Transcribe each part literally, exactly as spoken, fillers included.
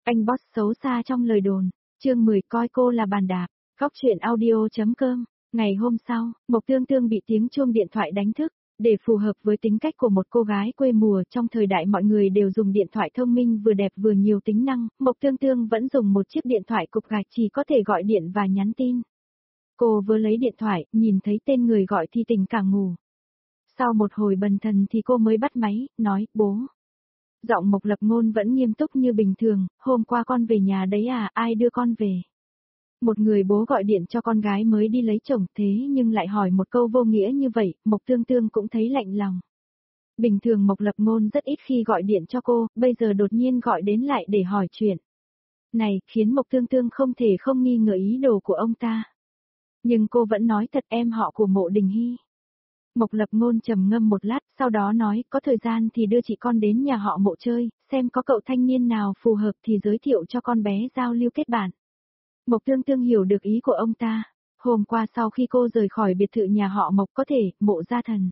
Anh boss xấu xa trong lời đồn, chương mười coi cô là bàn đạp, góc truyện audio.com. Ngày hôm sau, Mộc Tương Tương bị tiếng chuông điện thoại đánh thức, để phù hợp với tính cách của một cô gái quê mùa trong thời đại mọi người đều dùng điện thoại thông minh vừa đẹp vừa nhiều tính năng, Mộc Tương Tương vẫn dùng một chiếc điện thoại cục gạch chỉ có thể gọi điện và nhắn tin. Cô vừa lấy điện thoại, nhìn thấy tên người gọi thì tỉnh cả ngủ. Sau một hồi bần thần thì cô mới bắt máy, nói, bố. Giọng Mộc Lập Ngôn vẫn nghiêm túc như bình thường, hôm qua con về nhà đấy à, ai đưa con về? Một người bố gọi điện cho con gái mới đi lấy chồng thế nhưng lại hỏi một câu vô nghĩa như vậy, Mộc Tương Tương cũng thấy lạnh lòng. Bình thường Mộc Lập Ngôn rất ít khi gọi điện cho cô, bây giờ đột nhiên gọi đến lại để hỏi chuyện. Này, khiến Mộc Tương Tương không thể không nghi ngờ ý đồ của ông ta. Nhưng cô vẫn nói thật em họ của Mộ Đình Hy. Mộc Lập Ngôn trầm ngâm một lát, sau đó nói, có thời gian thì đưa chị con đến nhà họ Mộ chơi, xem có cậu thanh niên nào phù hợp thì giới thiệu cho con bé giao lưu kết bạn. Mộc Tương Tương hiểu được ý của ông ta. Hôm qua sau khi cô rời khỏi biệt thự nhà họ Mộc có thể, Mộ Gia Thần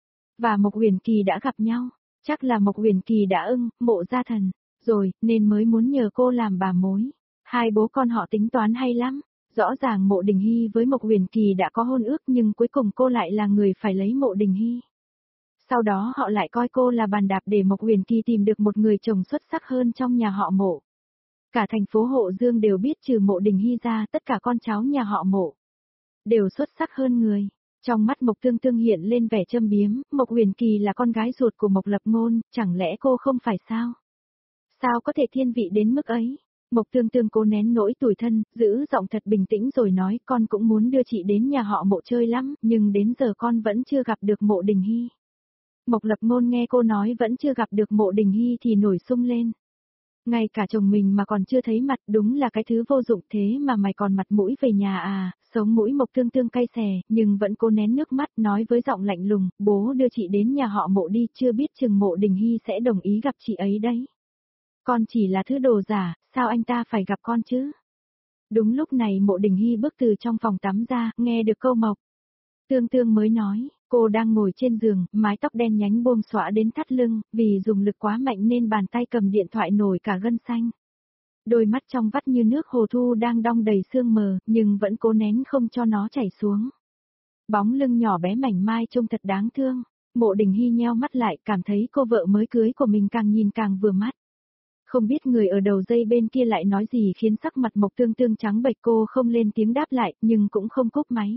và Mộc Huyền Kỳ đã gặp nhau, chắc là Mộc Huyền Kỳ đã ưng, Mộ Gia Thần, rồi, nên mới muốn nhờ cô làm bà mối. Hai bố con họ tính toán hay lắm. Rõ ràng Mộ Đình Hy với Mộc Huyền Kỳ đã có hôn ước nhưng cuối cùng cô lại là người phải lấy Mộ Đình Hy. Sau đó họ lại coi cô là bàn đạp để Mộc Huyền Kỳ tìm được một người chồng xuất sắc hơn trong nhà họ Mộ. Cả thành phố Hộ Dương đều biết trừ Mộ Đình Hy ra tất cả con cháu nhà họ Mộ đều xuất sắc hơn người. Trong mắt Mộc Tương Tương hiện lên vẻ châm biếm, Mộc Huyền Kỳ là con gái ruột của Mộc Lập Ngôn, chẳng lẽ cô không phải sao? Sao có thể thiên vị đến mức ấy? Mộc Tương Tương cố nén nỗi tủi thân, giữ giọng thật bình tĩnh rồi nói con cũng muốn đưa chị đến nhà họ Mộ chơi lắm, nhưng đến giờ con vẫn chưa gặp được Mộ Đình Hy. Mộc Lập Ngôn nghe cô nói vẫn chưa gặp được Mộ Đình Hy thì nổi sung lên. Ngay cả chồng mình mà còn chưa thấy mặt, đúng là cái thứ vô dụng thế mà mày còn mặt mũi về nhà à, sống mũi Mộc Tương Tương cay xè, nhưng vẫn cố nén nước mắt nói với giọng lạnh lùng, bố đưa chị đến nhà họ Mộ đi, chưa biết chừng Mộ Đình Hy sẽ đồng ý gặp chị ấy đấy. Con chỉ là thứ đồ giả, sao anh ta phải gặp con chứ? Đúng lúc này Mộ Đình Hy bước từ trong phòng tắm ra, nghe được câu Mộc Tương Tương mới nói, cô đang ngồi trên giường, mái tóc đen nhánh buông xõa đến thắt lưng, vì dùng lực quá mạnh nên bàn tay cầm điện thoại nổi cả gân xanh. Đôi mắt trong vắt như nước hồ thu đang đong đầy sương mờ, nhưng vẫn cố nén không cho nó chảy xuống. Bóng lưng nhỏ bé mảnh mai trông thật đáng thương. Mộ Đình Hy nheo mắt lại, cảm thấy cô vợ mới cưới của mình càng nhìn càng vừa mắt. Không biết người ở đầu dây bên kia lại nói gì khiến sắc mặt Mộc Tương Tương trắng bệch, cô không lên tiếng đáp lại, nhưng cũng không cúp máy.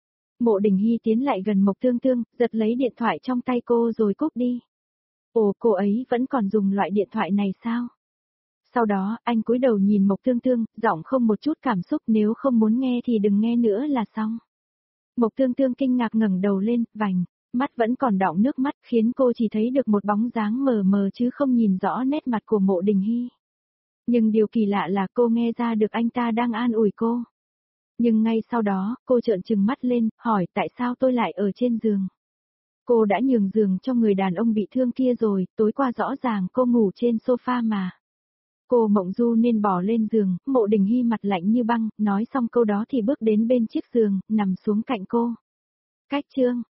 Mộ Đình Hy tiến lại gần Mộc Tương Tương, giật lấy điện thoại trong tay cô rồi cúp đi. Ồ, cô ấy vẫn còn dùng loại điện thoại này sao? Sau đó, anh cúi đầu nhìn Mộc Tương Tương, giọng không một chút cảm xúc, nếu không muốn nghe thì đừng nghe nữa là xong. Mộc Tương Tương kinh ngạc ngẩng đầu lên, vành, mắt vẫn còn đọng nước mắt khiến cô chỉ thấy được một bóng dáng mờ mờ chứ không nhìn rõ nét mặt của Mộ Đình Hy. Nhưng điều kỳ lạ là cô nghe ra được anh ta đang an ủi cô. Nhưng ngay sau đó, cô trợn trừng mắt lên, hỏi tại sao tôi lại ở trên giường. Cô đã nhường giường cho người đàn ông bị thương kia rồi, tối qua rõ ràng cô ngủ trên sofa mà. Cô mộng du nên bỏ lên giường, Mộ Đình Hy mặt lạnh như băng, nói xong câu đó thì bước đến bên chiếc giường, nằm xuống cạnh cô. Cách chương